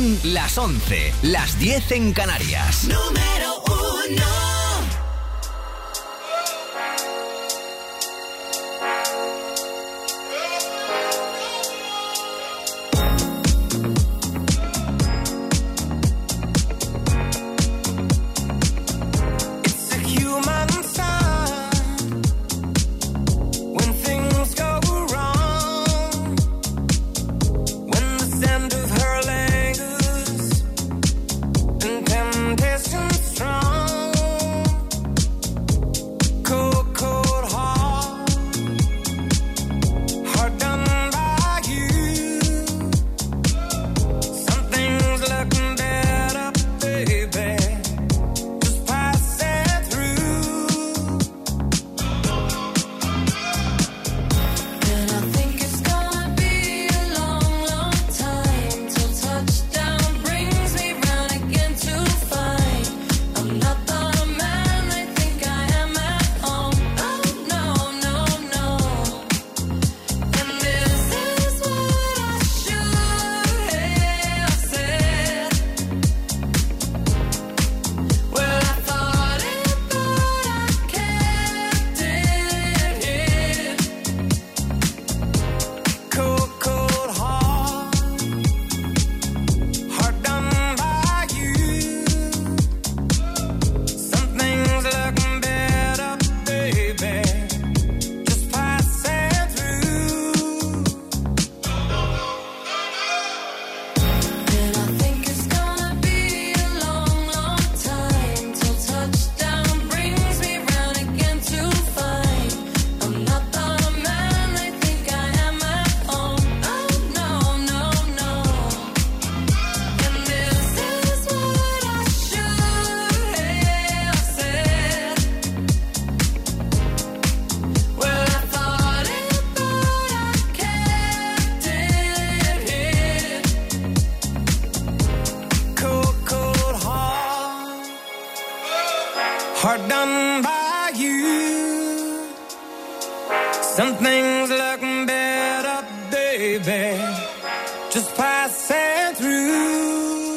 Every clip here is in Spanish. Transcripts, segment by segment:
Son las 11, las 10 en Canarias. Número 1. Hard done by you. Some things look better, baby, just passing through.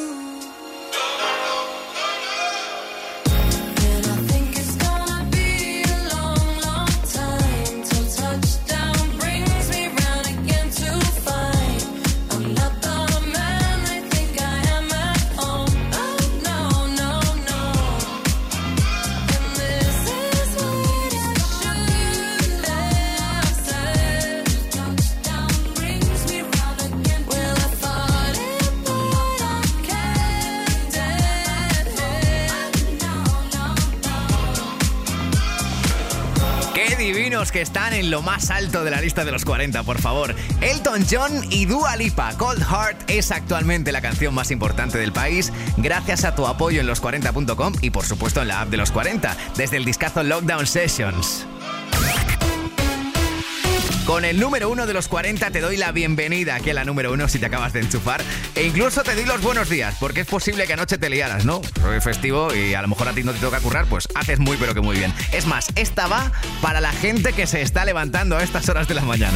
Que están en lo más alto de la lista de los 40, por favor. Elton John y Dua Lipa. Cold Heart es actualmente la canción más importante del país, gracias a tu apoyo en los40.com y por supuesto en la app de los 40, desde el discazo Lockdown Sessions. Con el número 1 de los 40 te doy la bienvenida aquí a la número 1 si te acabas de enchufar. E incluso te doy los buenos días, porque es posible que anoche te liaras, ¿no? Hoy festivo y a lo mejor a ti no te toca currar, pues haces muy pero que muy bien. Es más, esta va para la gente que se está levantando a estas horas de la mañana.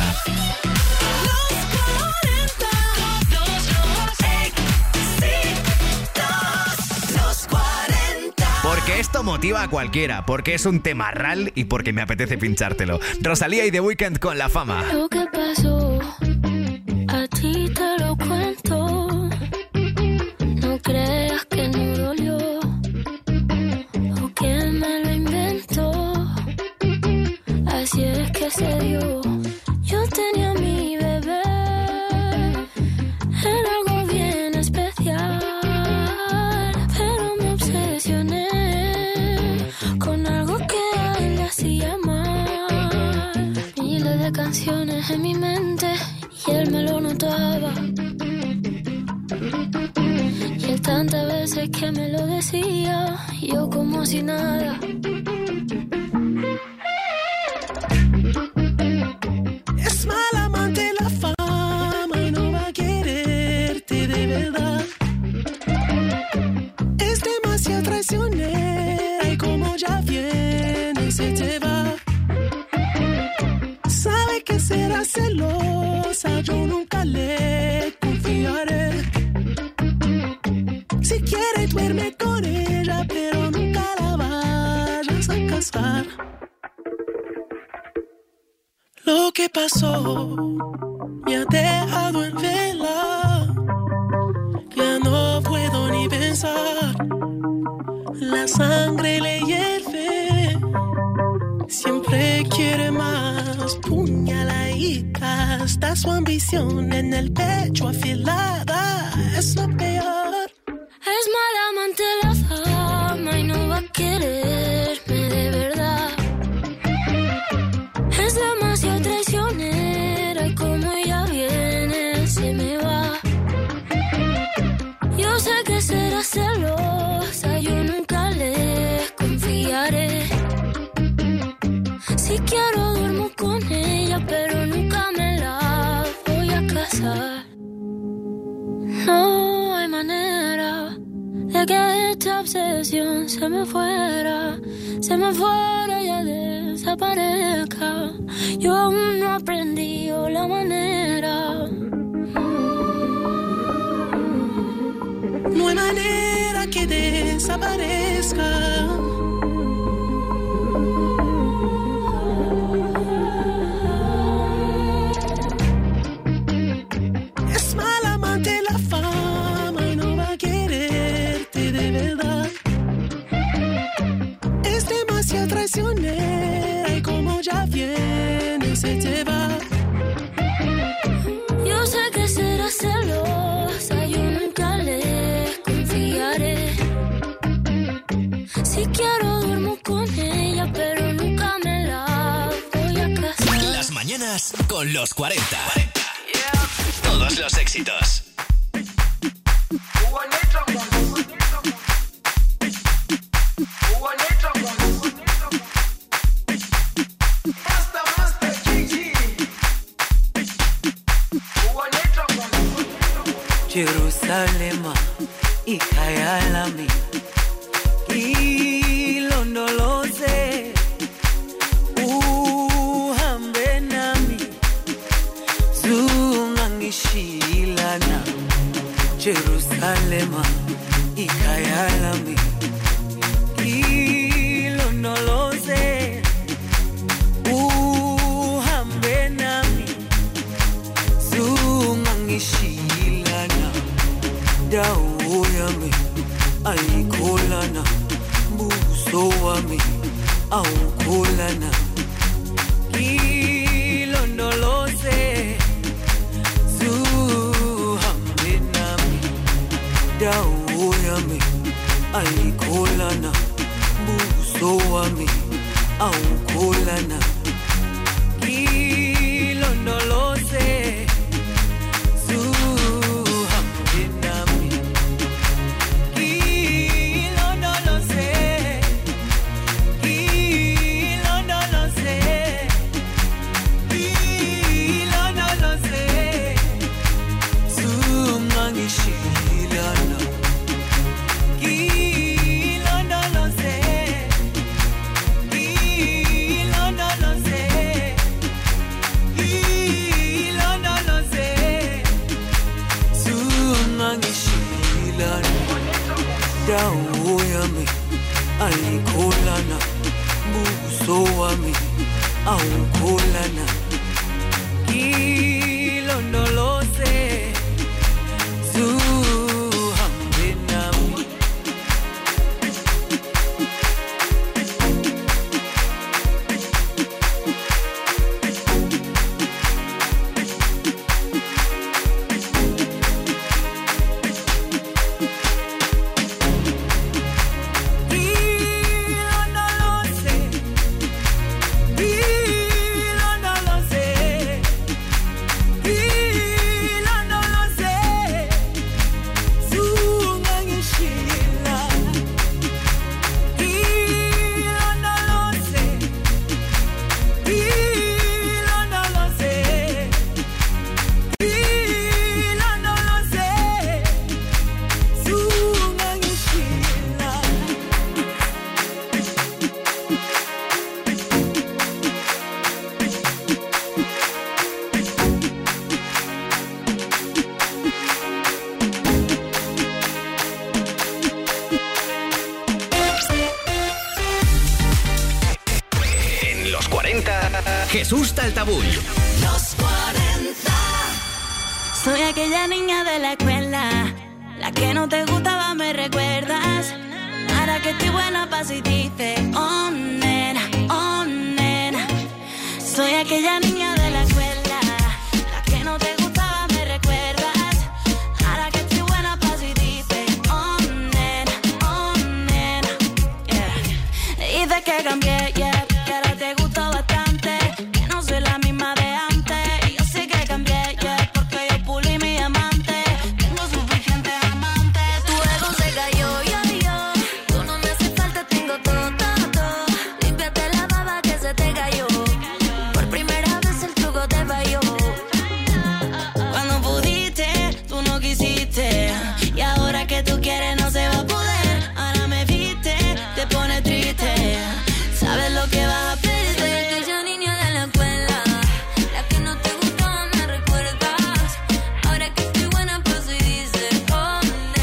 Porque esto motiva a cualquiera, porque es un temarral y porque me apetece pinchártelo. Rosalía y The Weeknd con La Fama. Lo que pasó, a ti te lo cuento. No creas que no dolió, o que me lo inventó. Así es que se dio. Yo tenía a mi bebé, era algo bien especial, pero me obsesioné con algo que a él le hacía mal. Miles de canciones en mi mente y él me lo notaba. Y él tantas veces que me lo decía, yo como si nada. Es mal amante la fama y no va a quererte de verdad. Es demasiado traicionera y como ya viene se te va. Sabe que será celosa, yo nunca le confiaré. que pasó me ha dejado en vela. Ya no puedo ni pensar. La sangre le hierve. Siempre quiere más. Puñaladita. Está su ambición en el pecho afilada. Es lo peor. Es mala amante la fama y no va a quererme de verdad. Es demasiado traicionera y como ella viene se me va. Yo sé que será celosa, yo nunca le confiaré. Si quiero duermo con ella, pero nunca me la voy a casar. No hay manera de que esta obsesión se me fuera y ya desaparezca. Yo aún no aprendí la manera. No hay manera que desaparezca. Es mala amante la fama y no va a quererte de verdad. Es demasiado traicionera y como ya viene se te va. Yo sé que será celosa, yo nunca le confiaré. Si quiero duermo con ella, pero nunca me la voy a casar. Las mañanas con los 40. Todos los éxitos. Jerusalema ikhaya lami ilondoloze uhambe nami zungangishilana. Jerusalema ikhaya lami ilondoloze uhambe nami zungangishilana. Dawo yami ayikholana, buso wami awukholana. Ilondoloze zuhambe nami. Dawo yami ayikholana, buso wami awukholana. Ilondoloze dawo yami ayikholana, buso wami awukholana. Ilondoloze zuhambe nami. Jesús Taltabull. Soy aquella niña de la escuela, la que no te gustaba, me recuerdas. Ahora que estoy buena pa' si dices, oh nena, oh nena. Soy aquella niña de la escuela, la que no te gustaba, me recuerdas. Ahora que estoy buena pa' si dices, oh nena, yeah. Dices que cambié, yeah, que ahora te gusto bastante, que no soy la misma de antes. Y yo sé que cambié, yeah, porque yo pulí mi amante. Tengo suficientes amantes. Tu ego se cayó, tú no me hace falta, tengo todo, todo, todo. Límpiate la baba que se te cayó. Por primera vez el truco te falló. Cuando pudiste, tú no quisiste. Y ahora que tú quieres no se va a poder. Ahora me viste, te pone triste. Sabes lo que vas a perder. Soy aquella niña de la escuela, la que no te gustaba, me recuerdas. Ahora que estoy buena pues y dices, oh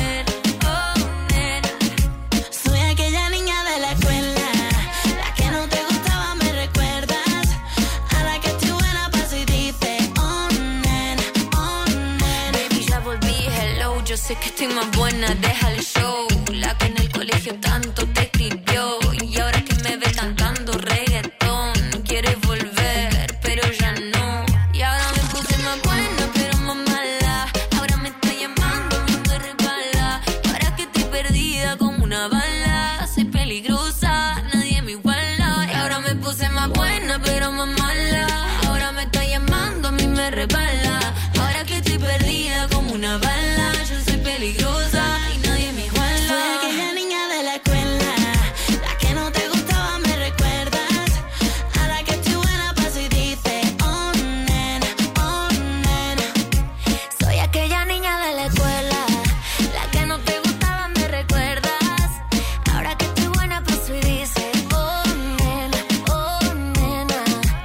nena. Soy aquella niña de la escuela, la que no te gustaba, me recuerdas. Ahora que estoy buena pues y dices, oh nena. Baby, ya volví, hello. Yo sé que estoy más buena, deja el show. La que en el colegio tanto te escribió. Y ahora que me ve cantando reggaetón, quieres volver, pero ya no. Y ahora me puse más buena, pero más mala. Ahora me está llamando, a mí me resbala. Ahora que estoy perdida como una bala. Soy peligrosa, nadie me iguala. Y ahora me puse más buena, pero más mala. Ahora me está llamando, a mí me resbala. Ahora que estoy perdida como una bala. Yo soy peligrosa y nadie me iguala. Soy aquella niña de la escuela, la que no te gustaba, me recuerdas. Ahora que estoy buena pa' si dices, oh nena, oh nena. Soy aquella niña de la escuela, la que no te gustaba, me recuerdas. Ahora que estoy buena pa' si dices, oh nena, oh nena.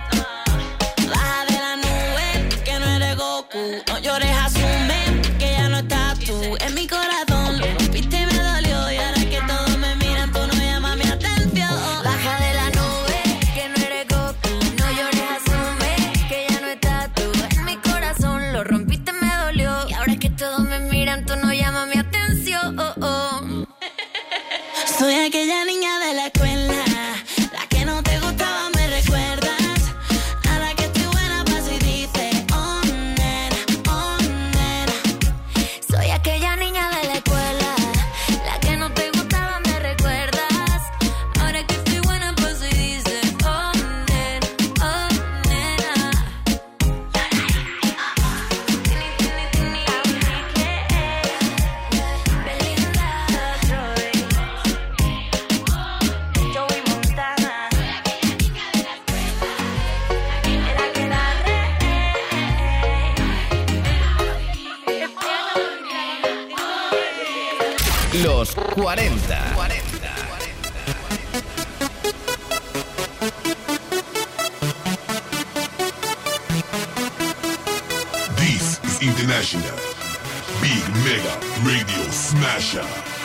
Baja de la nube, que no eres Goku. No llores, asume que ya no estás tú en mi corazón. Lo rompiste y me dolió. Y ahora que todos me miran, tú no llamas mi atención. Baja de la nube, que no eres Goku. No llores, asume que ya no estás tú en mi corazón. Lo rompiste, me dolió. Y ahora que todos me miran, tú no llamas mi atención. Soy aquella niña de la escuela, la que no te gustaba, me recuerdas. Ahora que estoy buena pa' si dices, oh nena, oh nena. Soy aquella niña de la escuela, la que no te gustaba, me recuerdas. Ahora que estoy buena pa' si dices, oh nena, oh nena. Belinda, Joey Montana. Era que la Los 40. This is International Big Mega Radio Smasher.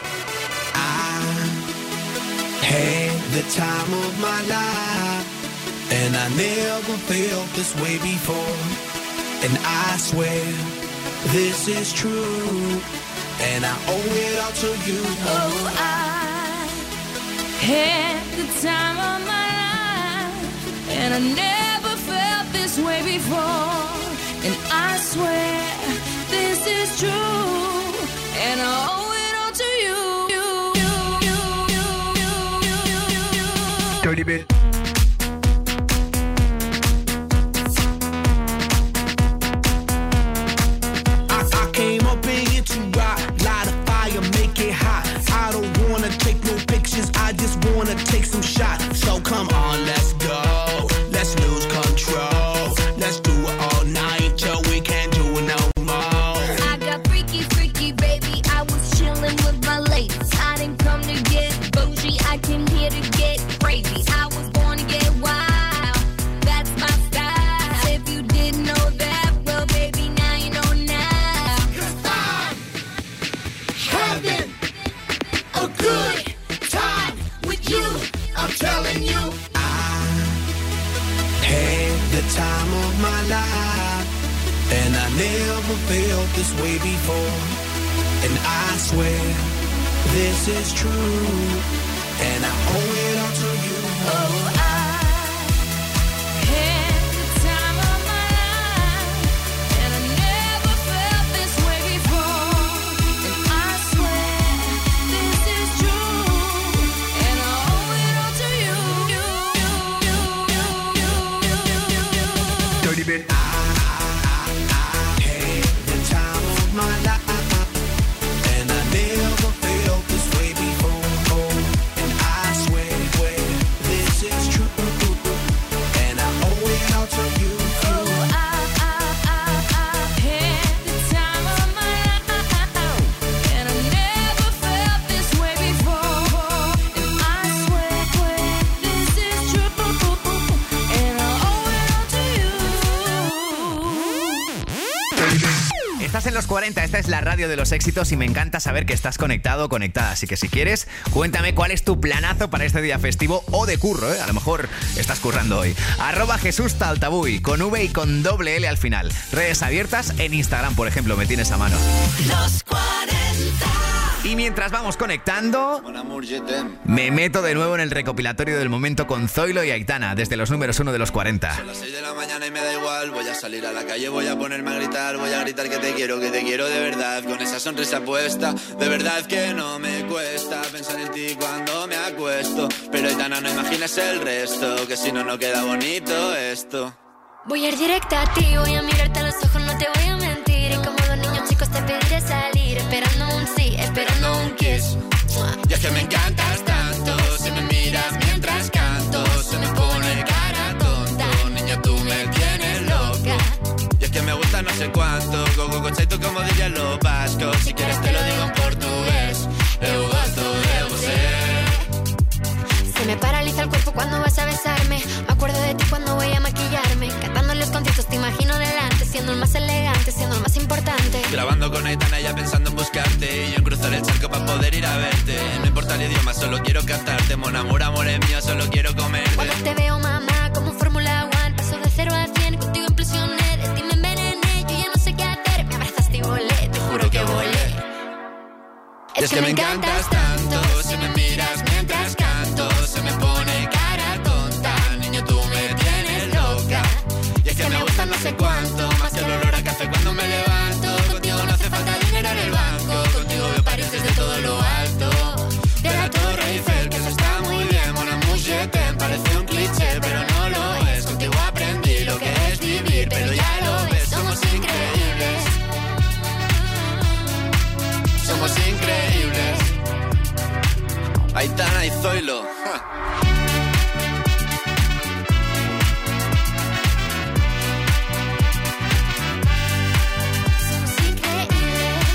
Had the time of my life, and I never felt this way before. And I swear this is true, and I owe it all to you. Oh, I had the time of my life, and I never felt this way before. And I swear this is true, and I owe it all to you. Dirty bit. I came up in here to rock, light a fire, make it hot. I don't wanna take no pictures, I just wanna take some shots. So come on, let's go, let's lose control. Let's do it all night till we can't do it no more. I got 3 I never felt this way before. And I swear this is true. And I owe it all to you. Oh, I had the time of my life, and I never felt this way before. And I swear this is true, and I owe it all to you. Dirty bit. I had the time of my life, and I never felt this way before. And I swear this is true, and I owe it all to you. Oh, I had the time of my life, and I never felt this way before. And I swear this is true, and I owe it all to you. Estás en los 40, esta es la radio de los éxitos y me encanta saber que estás conectado o conectada. Así que si quieres, cuéntame cuál es tu planazo para este día festivo o de curro, ¿eh? A lo mejor estás currando hoy. @JesúsTaltabuy, con V y con doble L al final. Redes abiertas en Instagram, por ejemplo, me tienes a mano. Los 40. Y mientras vamos conectando, me meto de nuevo en el recopilatorio del momento con Zoilo y Aitana, desde los números 1 de los 40. Son las 6 de la mañana y me da igual. Voy a salir a la calle, voy a ponerme a gritar. Voy a gritar que te quiero de verdad. Con esa sonrisa puesta, de verdad que no me cuesta pensar en ti cuando me acuesto. Pero Aitana, no imagines el resto, que si no, no queda bonito esto. Voy a ir directa a ti, voy a mirarte a los ojos, no te voy a mentir. Y como dos niños chicos te pediré salir, esperando un sí, esperando un kiss. Y es que me encantas tanto, si me miras mientras canto, se me pone cara tonta. Niña, tú me tienes loca. Y es que me gusta no sé cuánto, gogo conceito como diría lo vasco. Si quieres te lo digo en portugués, eu gosto de você. Se me paraliza el cuerpo cuando vas a besarme. Me acuerdo de ti cuando voy a maquillarme. Cantando en los conciertos te imagino delante, siendo el más elegante, siendo el más importante. Grabando con Aitana ya pensando en buscarte, y yo en cruzar el charco para poder ir a verte. No importa el idioma, solo quiero cantarte. Mon amour, amor es mío, solo quiero comerte. Cuando te veo, mamá, como Fórmula 1, paso de 0 a 100, contigo implosioné. De ti me envenené, yo ya no sé qué hacer. Me abrazaste y volé, te juro que volé. Es que me encantas tanto, si me miras mientras canto, se me pone cara tonta. Niño, tú me tienes loca. Y es que me gusta no sé cuánto, más que el olor a café cuando me levanto. Contigo no hace falta dinero en el banco, contigo veo París desde todo lo alto. De la Torre Eiffel, que eso está muy bien. Mon amour, je t'aime, parece un cliché, pero no lo es. Contigo aprendí lo que es vivir, pero ya lo ves, somos increíbles. Somos increíbles. Aitana y Zoilo. Somos increíbles.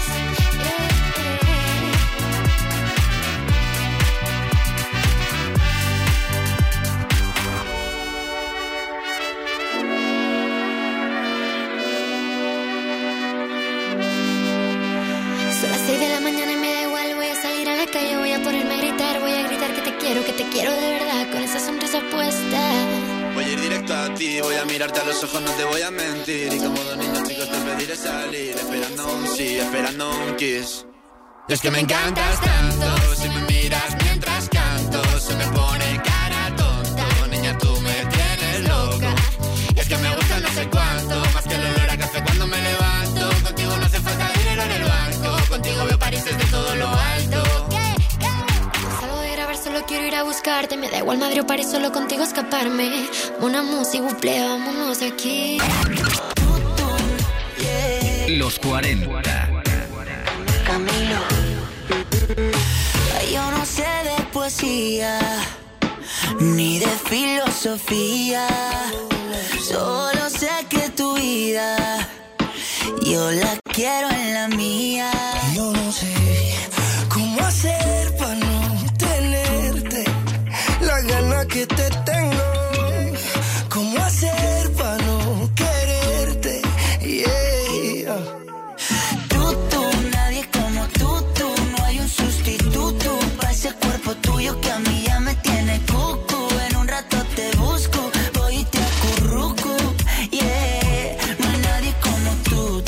Son las 6 de la mañana y me da igual. Voy a salir a la calle, voy a ponerme a gritar. Voy a gritar que te quiero de verdad, con esa sonrisa puesta. Voy a ir directo a ti, voy a mirarte a los ojos, no te voy a mentir. Y como dos niños chicos te pediré salir, esperando un sí, esperando un kiss. Y es que me encantas tanto, si me miras mientras canto, se me pone cara tonta. Niña, tú me tienes loca. Y es que me gusta no sé cuánto, más que el olor a café cuando me levanto. Contigo no hace falta dinero en el banco, contigo veo París desde todo lo alto. Salgo de grabar, solo quiero ir a buscarte. Me da igual Madrid o París, solo contigo escaparme. Una música, buple, vámonos de aquí. Los 40. Camilo. Yo no sé de poesía ni de filosofía, solo sé que tu vida yo la quiero en la mía. Yo no sé cómo hacer para no tenerte la gana que te tengo. Cómo hacer para no quererte. Yeah. Tú, nadie como tú. No hay un sustituto para ese cuerpo tuyo que a mí ya me tiene cucu. En un rato te busco, voy y te acurruco. Yeah, no hay nadie como tú.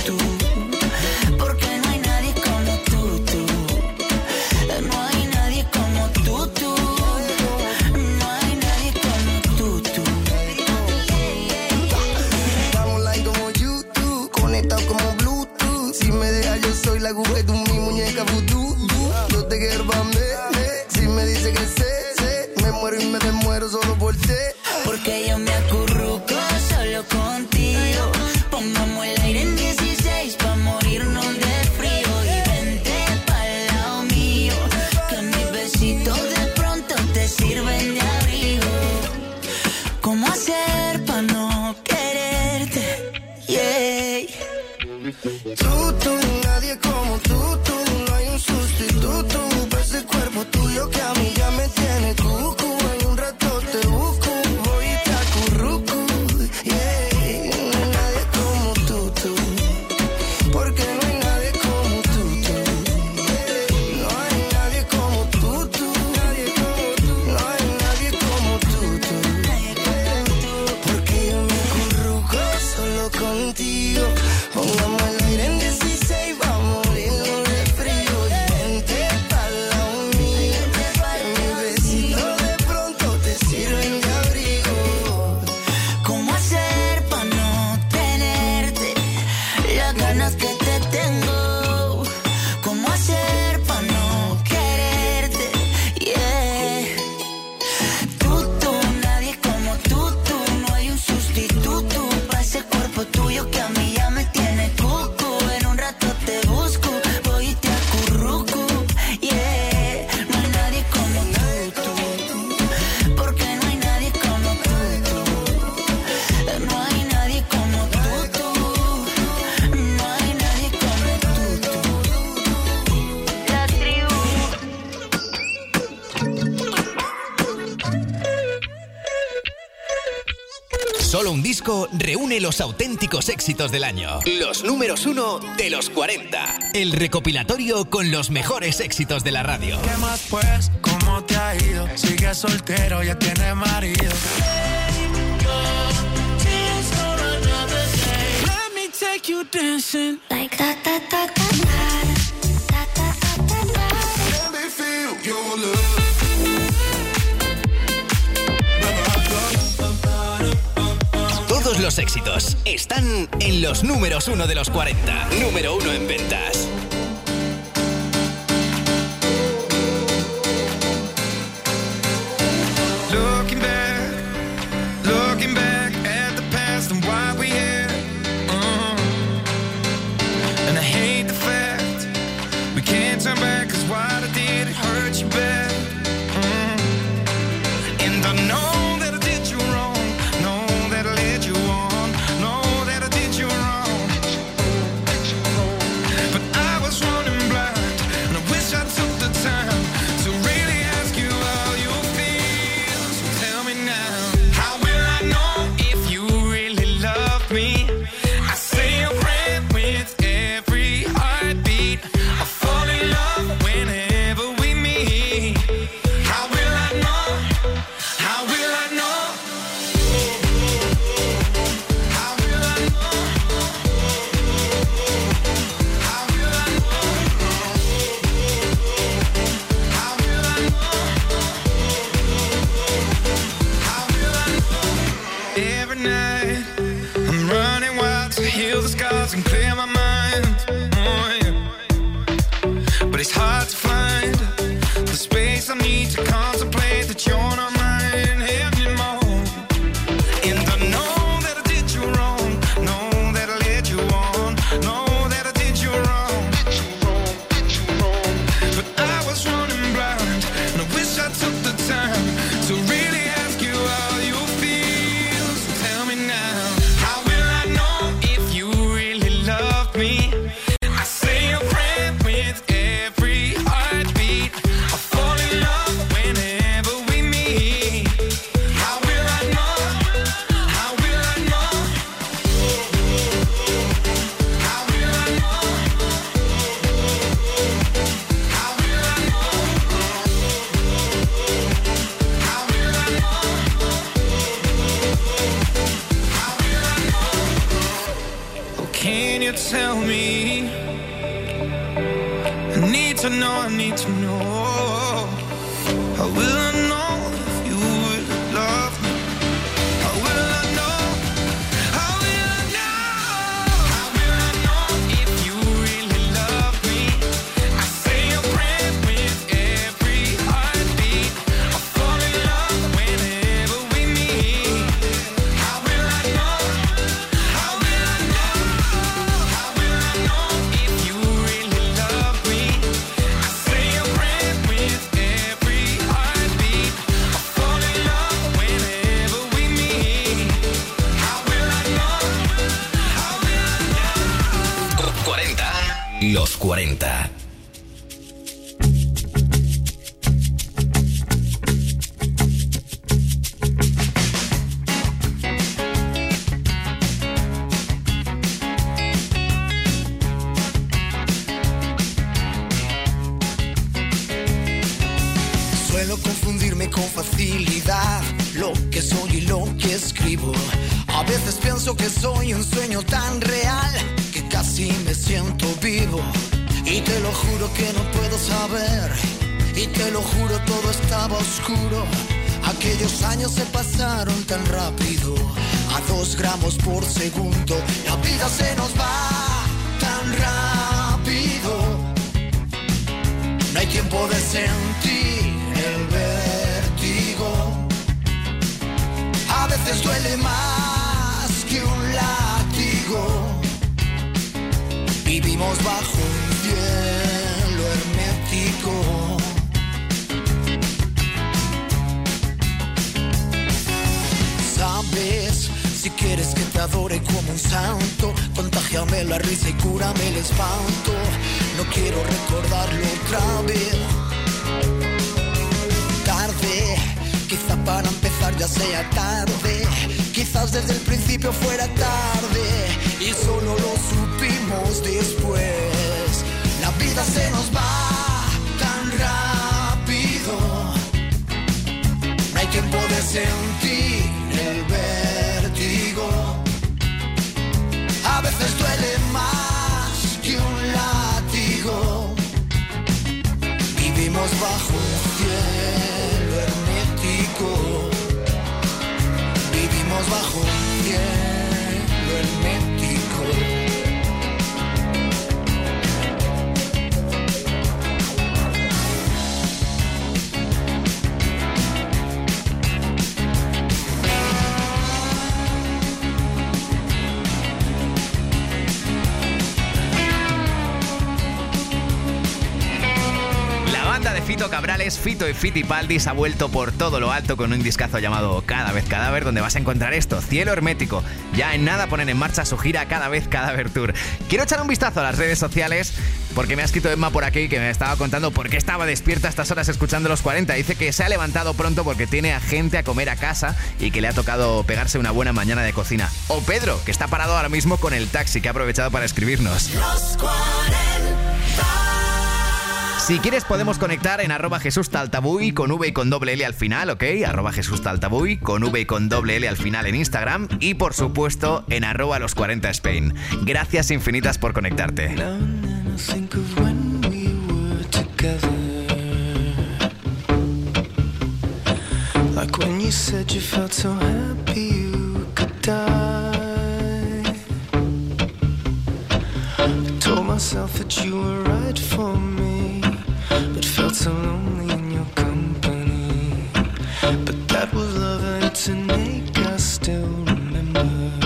Si me dejas yo soy la aguja y tú mi muñeca vudú. Yo te quiero pa' mí. Si me dice que sé, me muero y me desmuero solo por ti. Porque yo me acurruco solo contigo. Pongamos el aire en 16 pa' morirnos de frío. Y vente pa'l lado mío, que mis besitos de pronto te sirven de abrigo. ¿Cómo hacer pa' no quererte? Yeah. Tú, nadie como tú, no hay un sustituto. Pa' ese cuerpo tuyo que a mí ya me tiene cucu. En un rato te busco, voy y te acurruco. Yeah, no hay nadie como tú. Porque no hay nadie como tú. No hay nadie como tú. No hay nadie como tú. Porque yo me acurruco solo contigo. Pongamos el aire en 16, vamos a morirnos de frío. Y vente pa'l lado mío, que mis besitos de pronto te sirven de abrigo. ¿Cómo hacer pa' no tenerte las ganas que te tengo? ¿Cómo hacer pa' no quererte? Yeah. Tú, nadie como tú, no hay un sustituto pa' ese cuerpo tuyo que a mí ya me tiene cuco. En un rato te busco, voy y te acurruco. Yeah, no hay nadie como tú, porque no hay nadie como tú. No hay nadie como tú. No hay nadie como tú. La tribu. Solo un disco reúne los auténticos éxitos del año. Los números 1 de los 40. El recopilatorio con los mejores éxitos de la radio. ¿Qué más pues? ¿Cómo te ha ido? Sigues soltero, ya tienes marido. Let me take you dancing. Like da da da da da da da da da. Let me feel your love. Todos los éxitos están en los números 1 de los 40. Número 1 en ventas. Looking back at the past and why we here. And I hate the fact we can't turn back, 'cause what I did, it hurt you bad. And I know that I did you wrong, know that I led you on, know that I did you wrong. But I was running blind, and I wish I took the time to really ask you how you feel. So tell me now, how will I know if you really love me? I say a prayer with every heartbeat. I fall in love whenever we meet. How will I know? How will I know? How will I know? How will I know? How will I know? How will I know? Every night I'm running wild to heal the scars and clear my mind. Oh, yeah. But it's hard to find the space I need to contemplate that you're not mine anymore. And I know that I did you wrong, know that I led you on, know that I did you wrong. But I was running blind, and I wish I took the time to really ask you how you feel. So tell me now, how will I know if you really love me? I say a prayer with every heartbeat. I fall in love whenever we meet. How will I know? How will I know? How will I know? How will I know? How will I know? How will I know? Oh, can you tell me? I need to know, I need to know. How will I know if you would love me? How will I know? How will I know? How will I know if you really Los 40. Suelo confundirme con facilidad lo que soy y lo que escribo. A veces pienso que soy un sueño tan real que casi me siento vivo. Y te lo juro que no puedo saber, y te lo juro todo estaba oscuro. Aquellos años se pasaron tan rápido, a 2 gramos por segundo. La vida se nos va tan rápido. No hay tiempo de sentir el vértigo. A veces duele más que un látigo. Vivimos bajo un cielo hermético. Sabes, si quieres que te adore como un santo, contágiame la risa y cúrame el espanto. No quiero recordarlo otra vez. Tarde, quizá para empezar ya sea tarde. Quizás desde el principio fuera tarde y solo lo supimos después. La vida se nos va tan rápido. No hay tiempo de sentir el vértigo. A veces duele más que un látigo. Vivimos bajo un cielo hermético. Vivimos bajo un cielo hermético. Fito Cabrales, Fito y Fitipaldis ha vuelto por todo lo alto con un discazo llamado Cada vez Cadáver, donde vas a encontrar esto, Cielo Hermético. Ya en nada ponen en marcha su gira Cada vez Cadáver Tour. Quiero echar un vistazo a las redes sociales porque me ha escrito Emma por aquí que me estaba contando por qué estaba despierta a estas horas escuchando los 40. Dice que se ha levantado pronto porque tiene a gente a comer a casa y que le ha tocado pegarse una buena mañana de cocina. O Pedro, que está parado ahora mismo con el taxi, que ha aprovechado para escribirnos. Los 40. Si quieres podemos conectar en @JesúsTaltabuy con V y con doble L al final, ¿ok? @JesúsTaltabuy con V y con doble L al final en Instagram y por supuesto en @los40Spain. Gracias infinitas por conectarte. Like when you said you felt so happy you could die. I told myself that you were right for me, but felt so lonely in your company. But that was love and it's an ache I still remember.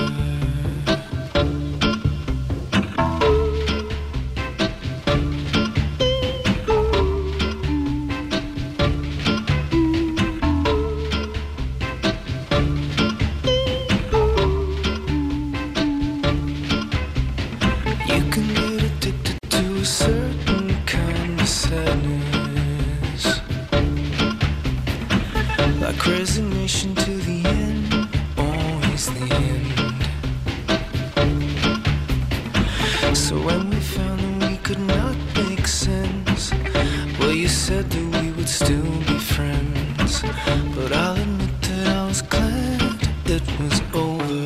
Resignation to the end, always the end. So when we found that we could not make sense, well, you said that we would still be friends. But I'll admit that I was glad it was over.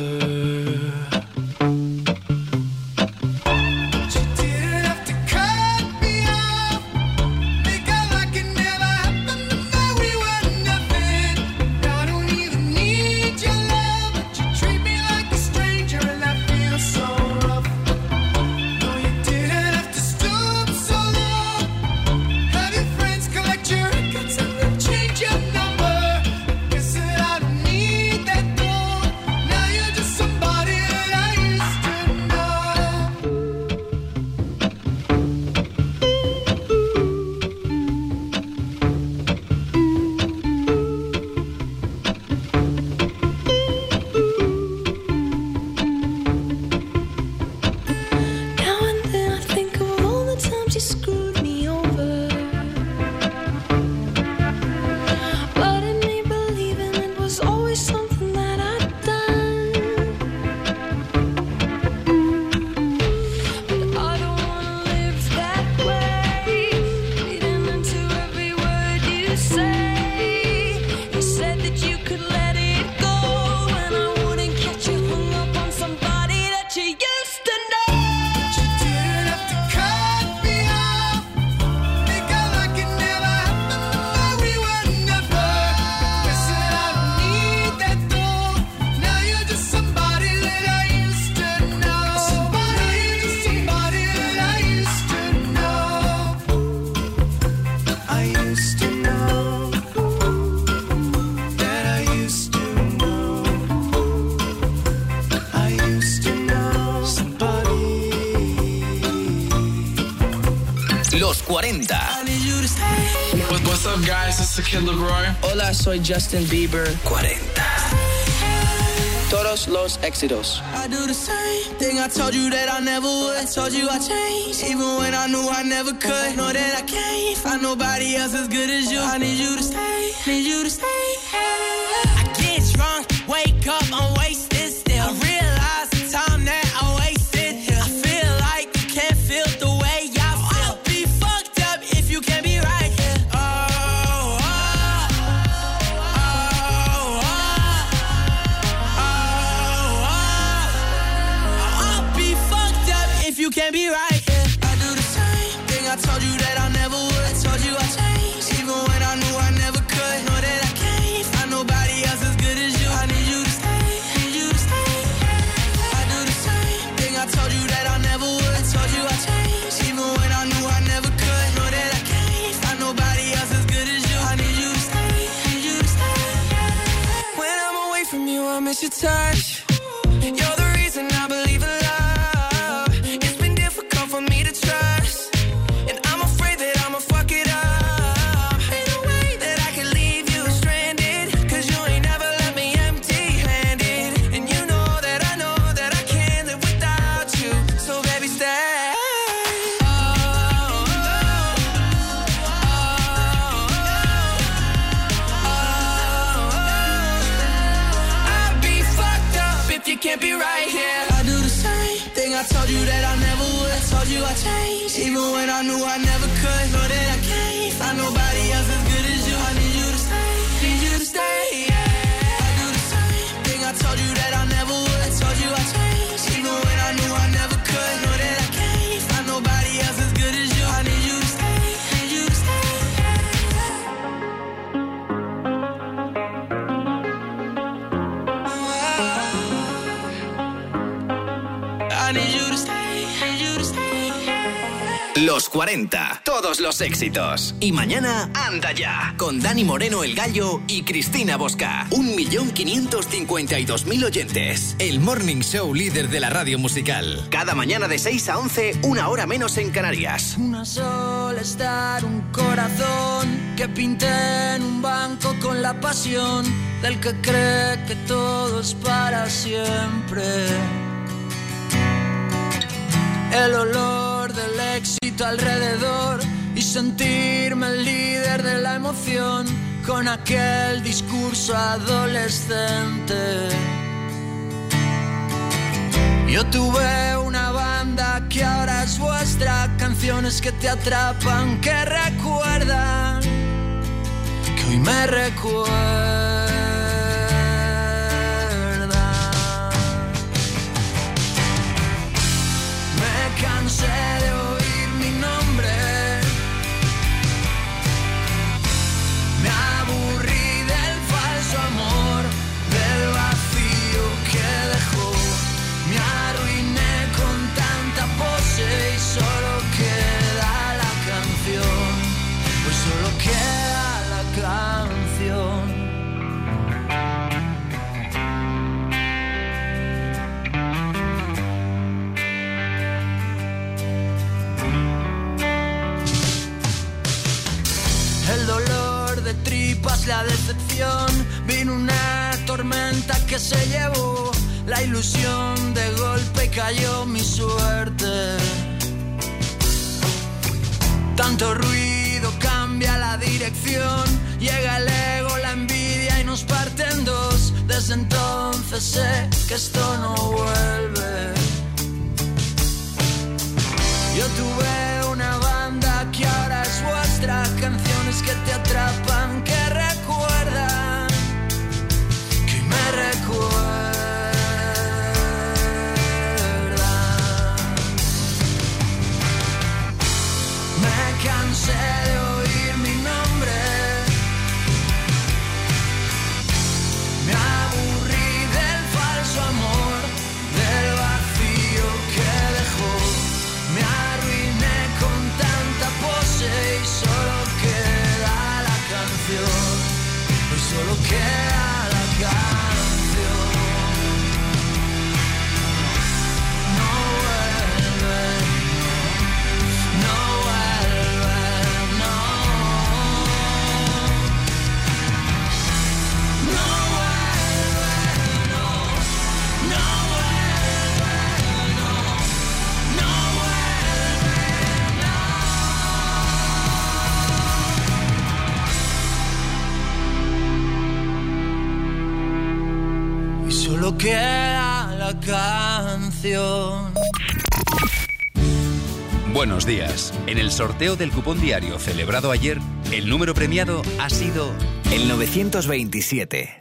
Collect your records and then change your number. Guess that I don't need Los 40. What's up, guys? It's the Kid LAROI. Hola, soy Justin Bieber. 40. Todos los éxitos. I do the same thing I told you that I never would. I told you I changed, even when I knew I never could. Know that I can't find nobody else as good as you. I need you to stay, need you to stay. I get drunk, wake up, I'm wasted still. I realize the time that I wasted here. I feel like you can't feel the way I feel. I'll be fucked up if you can't be right here. You can't be right, yeah. I do the same thing I told you that I never would. I told you I changed, even when I knew I never could. Know that I can't find nobody else as good as you. I need you to stay, need you to stay. I do the same thing I told you that I never would. I told you I changed, even when I knew I never could. Know that I can't find nobody else as good as you. I need you to stay, need you to stay. When I'm away from you, I miss your touch. You're the reason I believe in love. For me to trust, and I'm afraid that I'ma fuck it up. Ain't no way that I can leave you stranded, cause you ain't never left me empty-handed. And you know that I can't live without you. So baby, stay. I'd be fucked up if you can't be right here. I do the same thing I told you that I never would. I told you I changed, even when I knew I never could. Know that I can't find nobody else as good as you. I need you to stay, need you to stay, yeah. I do the same thing I told you that I never would. I told you I changed, even when I knew I never could. Know that I can't find nobody else as good as you. I need you to stay, need you to stay, I need you to stay, need you to stay. Los 40. Todos los éxitos. Y mañana, Anda Ya. Con Dani Moreno el Gallo y Cristina Bosca. 1.552.000 oyentes. El morning show líder de la radio musical. Cada mañana de 6 a 11, una hora menos en Canarias. Una sola estar, un corazón que pinté en un banco con la pasión del que cree que todo es para siempre. El olor del éxito alrededor y sentirme el líder de la emoción con aquel discurso adolescente. Yo tuve una banda que ahora es vuestra, canciones que te atrapan, que recuerdan, que hoy me recuerdan. Cansé de oír mi nombre, me aburrí del falso amor, del vacío que dejó, me arruiné con tanta pose y solo queda la canción, pues solo queda la canción. El dolor de tripas, la decepción, vino una tormenta que se llevó la ilusión, de golpe cayó mi suerte. Tanto ruido cambia la dirección, llega el ego, la envidia y nos parte en dos. Desde entonces sé que esto no vuelve. Yo tuve una banda que ahora es vuestra, canciones que te atrapan, que recuerdan, que me recuerdan. Me cansé de oír mi nombre, me aburrí del falso amor, del vacío que dejó, me arruiné con tanta pose y solo queda la canción, y solo queda la canción. No vuelve, no vuelve. queda la canción. Buenos días. En el sorteo del cupón diario celebrado ayer, el número premiado ha sido el 927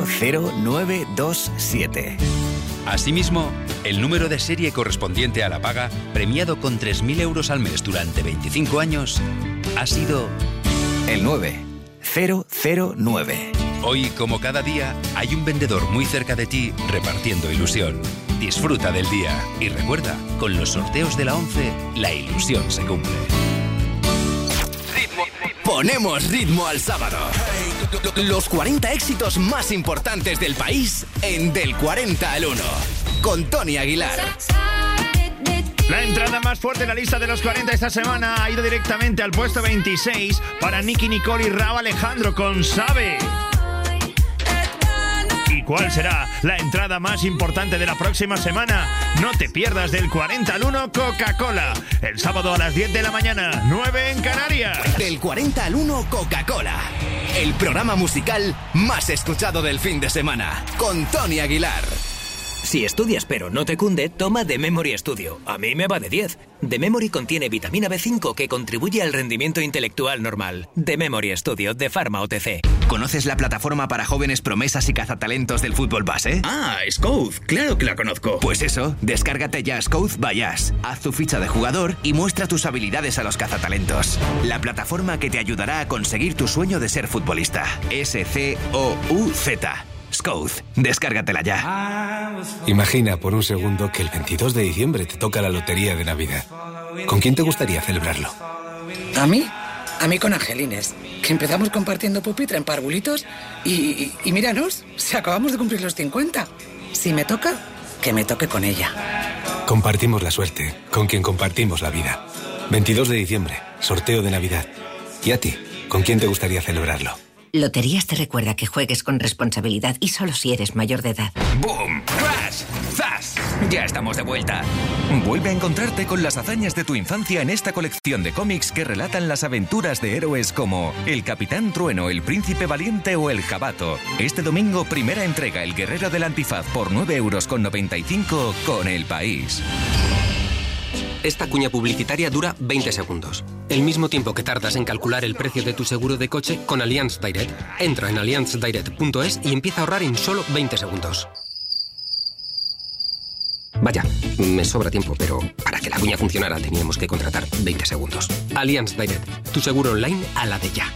00927. Asimismo, el número de serie correspondiente a la paga, premiado con 3.000 euros al mes durante 25 años, ha sido el 9009. Hoy, como cada día, hay un vendedor muy cerca de ti repartiendo ilusión. Disfruta del día y recuerda, con los sorteos de la 11, la ilusión se cumple. Ponemos ritmo al sábado. Los 40 éxitos más importantes del país en Del 40 al 1. Con Tony Aguilar. La entrada más fuerte en la lista de los 40 esta semana ha ido directamente al puesto 26 para Nicki Nicole y Rauw Alejandro con Sabe. ¿Y cuál será la entrada más importante de la próxima semana? No te pierdas Del 40 al 1 Coca-Cola. El sábado a las 10 de la mañana, 9 en Canarias. Del 40 al 1 Coca-Cola. El programa musical más escuchado del fin de semana. Con Tony Aguilar. Si estudias pero no te cunde, toma The Memory Studio. A mí me va de 10. The Memory contiene vitamina B5 que contribuye al rendimiento intelectual normal. The Memory Studio de Pharma OTC. ¿Conoces la plataforma para jóvenes promesas y cazatalentos del fútbol base? Ah, Scout. Claro que la conozco. Pues eso, descárgate ya Scout by Us. Haz tu ficha de jugador y muestra tus habilidades a los cazatalentos. La plataforma que te ayudará a conseguir tu sueño de ser futbolista. SCOUZ. Scout, descárgatela ya. Imagina por un segundo que el 22 de diciembre te toca la lotería de Navidad. ¿Con quién te gustaría celebrarlo? ¿A mí con Angelines, que empezamos compartiendo pupitre en parvulitos y míranos, si acabamos de cumplir los 50. Si me toca, que me toque con ella. Compartimos la suerte, con quien compartimos la vida. 22 de diciembre, sorteo de Navidad. ¿Y a ti? ¿Con quién te gustaría celebrarlo? Loterías te recuerda que juegues con responsabilidad y solo si eres mayor de edad. ¡Boom! ¡Crash! ¡Zas! Ya estamos de vuelta. Vuelve a encontrarte con las hazañas de tu infancia en esta colección de cómics que relatan las aventuras de héroes como el Capitán Trueno, el Príncipe Valiente o el Jabato. Este domingo, primera entrega, El Guerrero del Antifaz por 9,95 € con El País. Esta cuña publicitaria dura 20 segundos. El mismo tiempo que tardas en calcular el precio de tu seguro de coche con Allianz Direct. Entra en allianzdirect.es y empieza a ahorrar en solo 20 segundos. Vaya, me sobra tiempo, pero para que la cuña funcionara teníamos que contratar 20 segundos. Allianz Direct, tu seguro online a la de ya.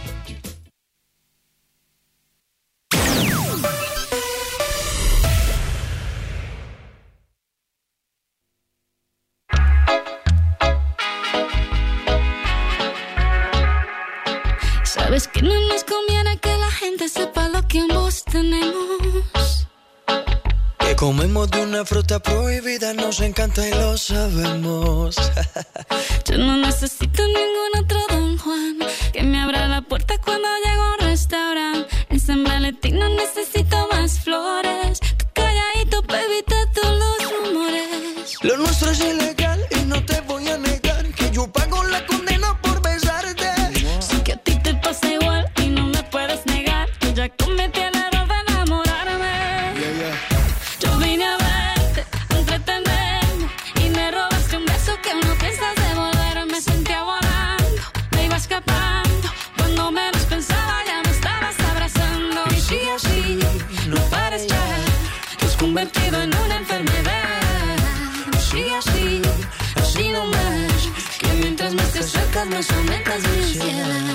Sabes que no nos conviene que la gente sepa lo que ambos tenemos. Que comemos de una fruta prohibida, nos encanta y lo sabemos. Yo no necesito ningún otro Don Juan que me abra la puerta cuando llego a un restaurante. En San Valentín no necesito más flores. Tú calladito para evitar todos los rumores. Lo nuestro es ilegal y no te voy a negar que yo pago la condena por besarte. Sé que a ti te pasa igual y no me puedes negar que ya cometí el error de enamorarme. Yo vine a verte, a entretenerme y me robaste un beso que no piensas devolver. Me sentía volando, me iba escapando. Cuando menos pensaba ya me estabas abrazando. Y sí, así, no pares ya, te has convertido en una enfermedad. Sí, así, así no más, que mientras más te acercas más aumentas mi ansiedad.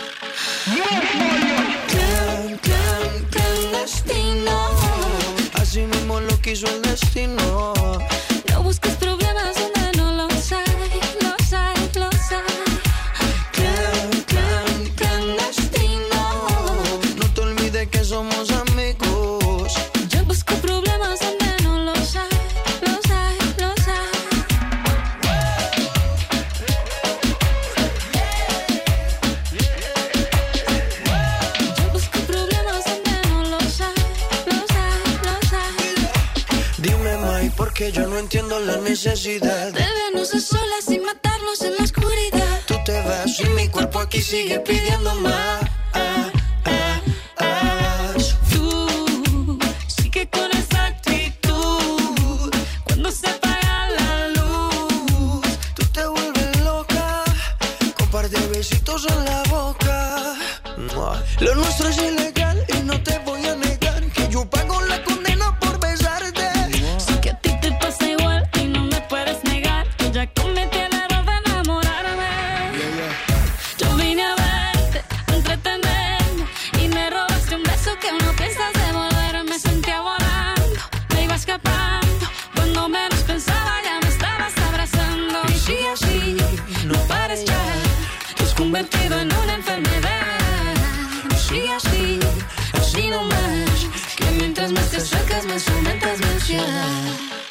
Clandestino, así mismo lo quiso el destino. No busques problemas donde no los hay, los hay, los hay. Clandestino, no te olvides que somos amigos. Yo busco problemas donde no los hay, los hay, los hay. Yo busco problemas donde no los hay, los hay, los hay. Dime, May, porque yo no entiendo la necesidad de vernos a solas y matarnos en la oscuridad. Tú te vas y mi cuerpo aquí sigue pidiendo más. Tú sigue con esa actitud. besitos en la boca. Lo nuestro es ilegal y no te voy a negar que yo pago la condena por besarte. Sé que a ti te pasa igual y no me puedes negar que ya cometí el error de enamorarme. Yo vine a verte, a entretenerme y me robaste un beso que no piensas devolver. Me sentía volando, me iba escapando. Cuando menos pensaba ya me estabas abrazando. Y sí, así, no pares ya, te has convertido en una enfermedad. Sí, así, así nomás, que mientras más te acercas más aumentas mi ansiedad.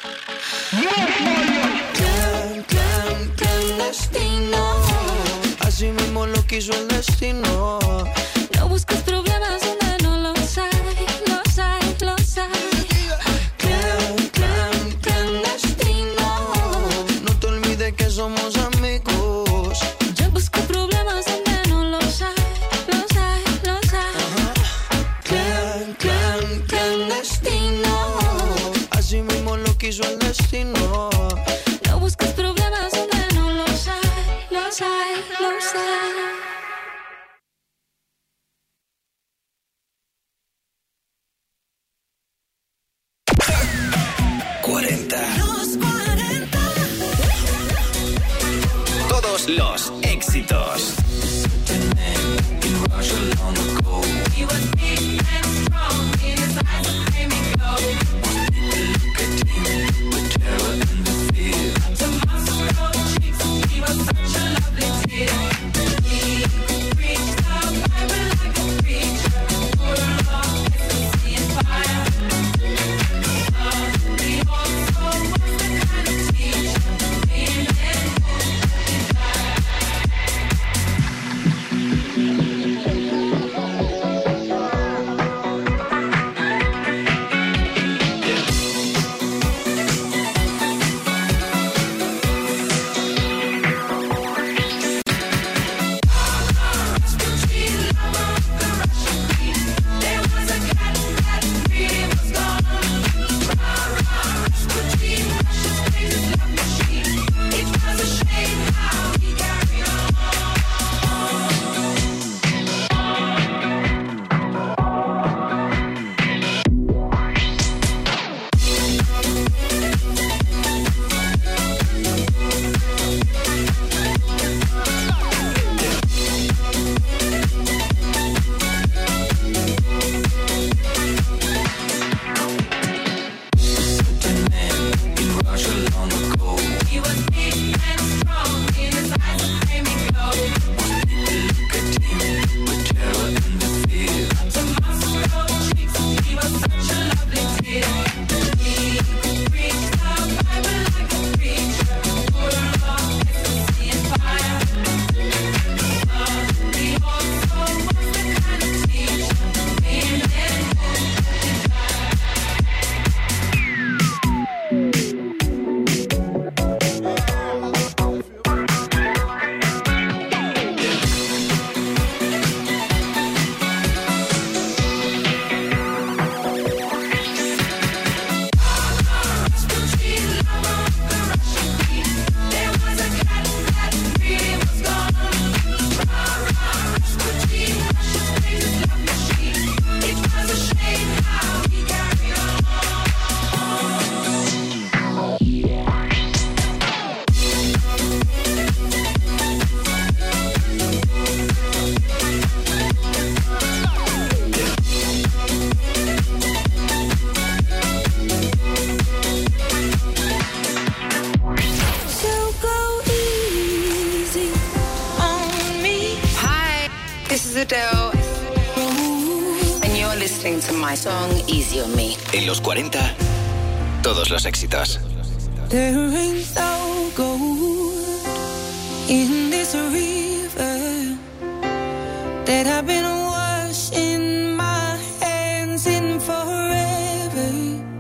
Clandestino, así mismo lo quiso el destino. No busques problemas donde no los hay, los hay, los hay. Clandestino, no te olvides que somos amigos. Yo busco problemas donde no los hay, los hay, los hay. Clandestino, así mismo lo quiso el destino. No busques problemas donde no los hay, los hay, los hay. Todos los éxitos. Adele, and you're listening to my song Easy on Me. En los 40, todos los éxitos. There ain't no gold in this river that I've been washing my hands in forever.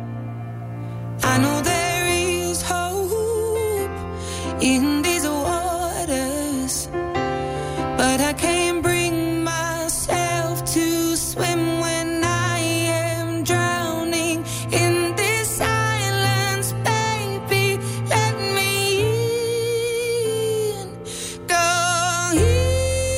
I know there is hope in these waters, but I can't bring myself to swim when I am drowning in this silence. Baby, let me in. Go easy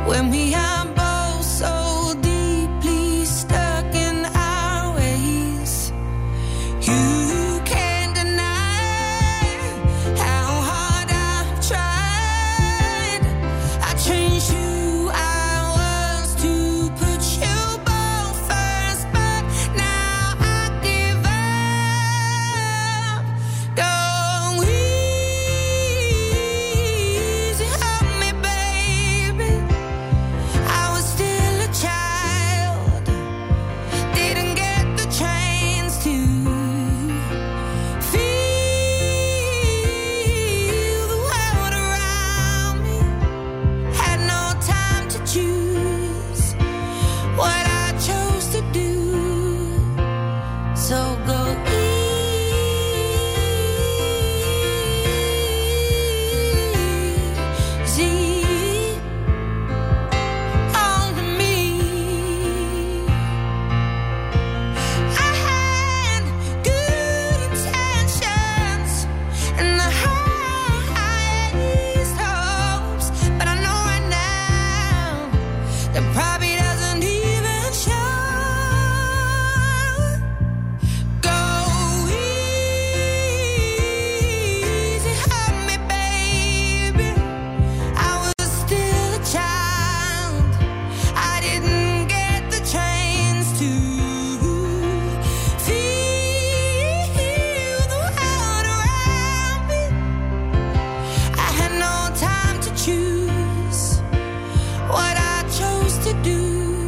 when we are both so deeply stuck in our ways. You can't deny how hard I've tried. I changed who I was to put you both first, but now I give up. Go easy on me, baby. I was still a child, didn't get the chance to feel the world around me. Had no time to choose what I chose to do. So go easy on me. I had good intentions and the highest hopes, but I know right now that probably doesn't even show. Go easy on me, baby. I was still a child, I didn't get the chance to feel the world around me. I had no time to choose what I chose to do.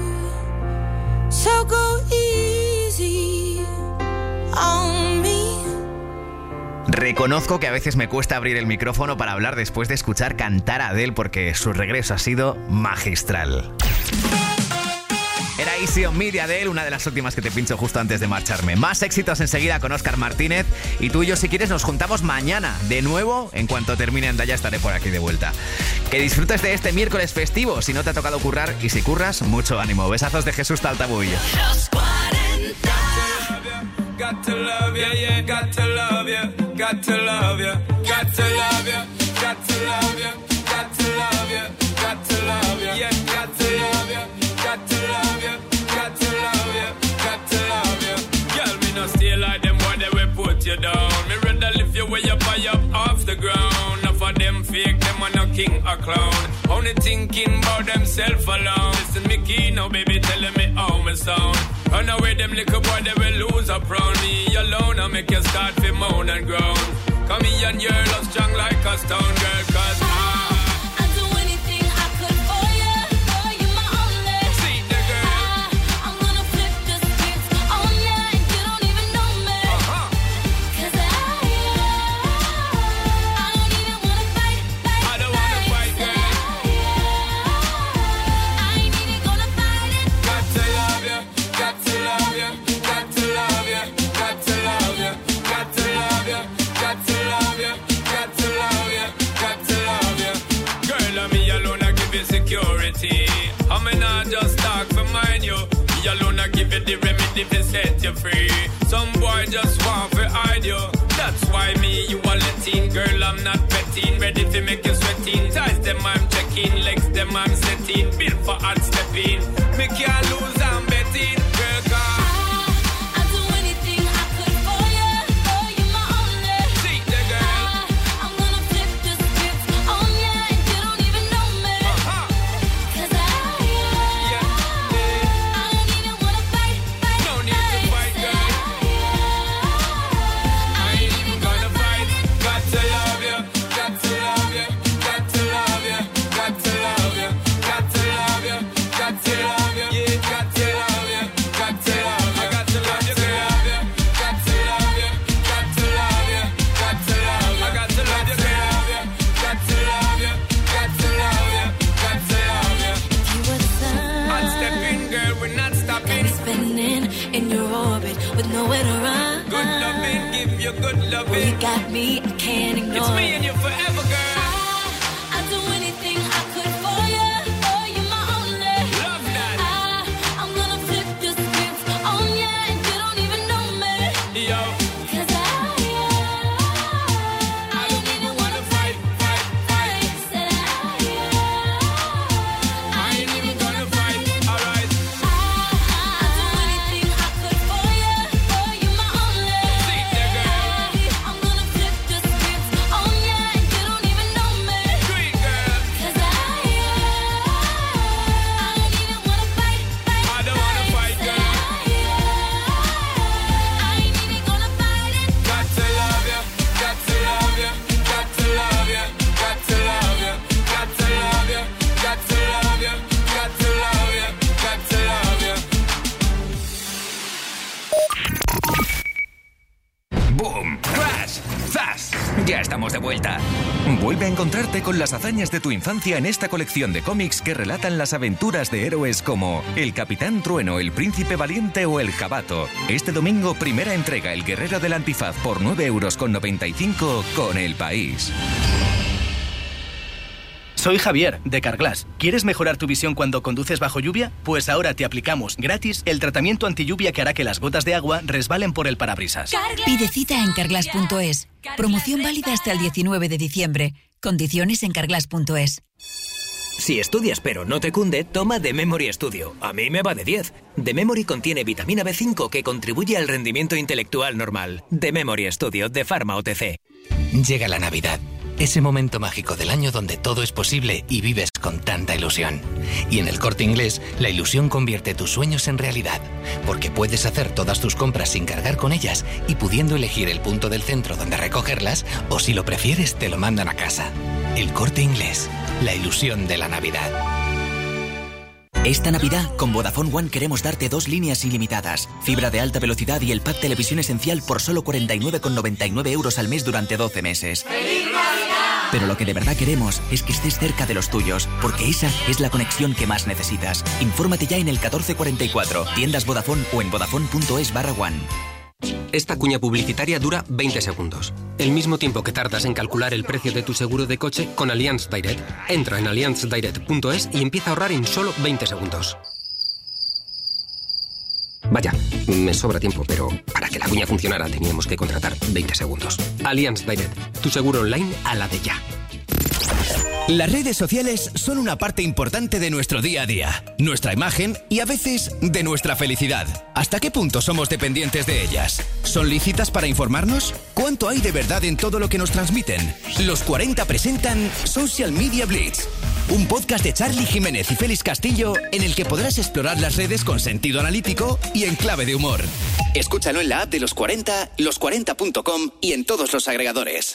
So go easy on me. Reconozco que a veces me cuesta abrir el micrófono para hablar después de escuchar cantar a Adele, porque su regreso ha sido magistral. Era Easy on Me de Adele, una de las últimas que te pincho justo antes de marcharme. Más éxitos enseguida con Óscar Martínez. Y tú y yo, si quieres, nos juntamos mañana. De nuevo, en cuanto termine Andaya, estaré por aquí de vuelta. Que disfrutes de este miércoles festivo. Si no te ha tocado currar, y si curras, mucho ánimo. Besazos de Jesús Taltabull. Got to love you, yeah, got to love you, got to love you, got to love you, got to love you, got to love you, got to love you, yeah, got to love you, got to love you, got to love you, got to love you. Girl, me no stay like them boy, they will put you down. Me rather lift you way up high up off the ground. Enough of them fake, them are no king or clown. Only thinking about themself alone. Listen me key now, baby, telling me how me sound. Run away, them little boy, they will lose up round me alone. I make you start to moan and groan. Come here and you're love strong like a stone girl, cause I'd do anything I could for you. Boy, you my only. See the girl. I'm gonna flip the script on ya and you don't even know me. Cause I don't even wanna fight. I don't wanna fight, girl. I ain't even gonna fight it. Got to love you, got to love you, got to love you, got to love you, got to love you, got to love you, got to love you, got to love you. Girl, I'm me alone, I give you security. I'm not just talk for mine, you. Me alone, I give you the remedy to set you free. Some boy just want to hide you. That's why me, you are letting. Girl, I'm not betting. Ready to make you sweating. Ties them, I'm checking. Legs them, I'm setting. Built for hard stepping. Me can't lose, I'm betting. Girl, come. I'd do anything I could for you. Boy, you my only. See the girl. I'm gonna flip the script on ya and you don't even know me. Cause I don't even wanna fight. No need to fight, girl. I ain't even gonna fight. Got to love you, got to love you, got to love you, got to love you, got to love you, got to love you, yeah, got to love you, got to love you, got to love you, girl. Got to love you, got to love you, got to love you, got to love you, girl. Got to love you, got to love you, got to love you. You were the sun. I'm stepping, girl, we're not stopping. Spinning in your orbit with nowhere to run. Good loving, give you good Well, you loving. got me, I can't ignore It's me it. and you forever, girl. I'd do anything I could for you. Boy, you my only. Love that. I'm gonna flip the script on ya and you don't even know me. Yo, Cause I don't even wanna fight. Said I Vuelve a encontrarte con las hazañas de tu infancia en esta colección de cómics que relatan las aventuras de héroes como El Capitán Trueno, El Príncipe Valiente o El Jabato. Este domingo, primera entrega, El Guerrero del Antifaz por 9,95 € con El País. Soy Javier, de Carglass. ¿Quieres mejorar tu visión cuando conduces bajo lluvia? Pues ahora te aplicamos gratis el tratamiento antilluvia que hará que las gotas de agua resbalen por el parabrisas. Pide cita en carglass.es. Promoción válida hasta el 19 de diciembre. Condiciones en carglass.es. Si estudias pero no te cunde, toma The Memory Studio. A mí me va de 10. The Memory contiene vitamina B5 que contribuye al rendimiento intelectual normal. The Memory Studio de Pharma OTC. Llega la Navidad. Ese momento mágico del año donde todo es posible y vives con tanta ilusión. Y en el Corte Inglés, la ilusión convierte tus sueños en realidad. Porque puedes hacer todas tus compras sin cargar con ellas y pudiendo elegir el punto del centro donde recogerlas, o si lo prefieres, te lo mandan a casa. El Corte Inglés, la ilusión de la Navidad. Esta Navidad, con Vodafone One queremos darte 2 líneas ilimitadas, fibra de alta velocidad y el pack televisión esencial por solo 49,99 € al mes durante 12 meses. ¡Feliz Navidad! Pero lo que de verdad queremos es que estés cerca de los tuyos, porque esa es la conexión que más necesitas. Infórmate ya en el 1444, tiendas Vodafone o en vodafone.es/one. Esta cuña publicitaria dura 20 segundos. El mismo tiempo que tardas en calcular el precio de tu seguro de coche con Allianz Direct. Entra en allianzdirect.es y empieza a ahorrar en solo 20 segundos. Vaya, me sobra tiempo, pero para que la cuña funcionara teníamos que contratar 20 segundos. Allianz Direct, tu seguro online a la de ya. Las redes sociales son una parte importante de nuestro día a día, nuestra imagen y a veces de nuestra felicidad. ¿Hasta qué punto somos dependientes de ellas? ¿Son lícitas para informarnos? ¿Cuánto hay de verdad en todo lo que nos transmiten? Los 40 presentan Social Media Blitz, un podcast de Charlie Jiménez y Félix Castillo en el que podrás explorar las redes con sentido analítico y en clave de humor. Escúchalo en la app de Los 40, los40.com y en todos los agregadores.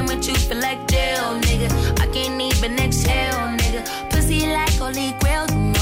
Like jail, nigga. I can't even exhale, nigga. Pussy like holy grail.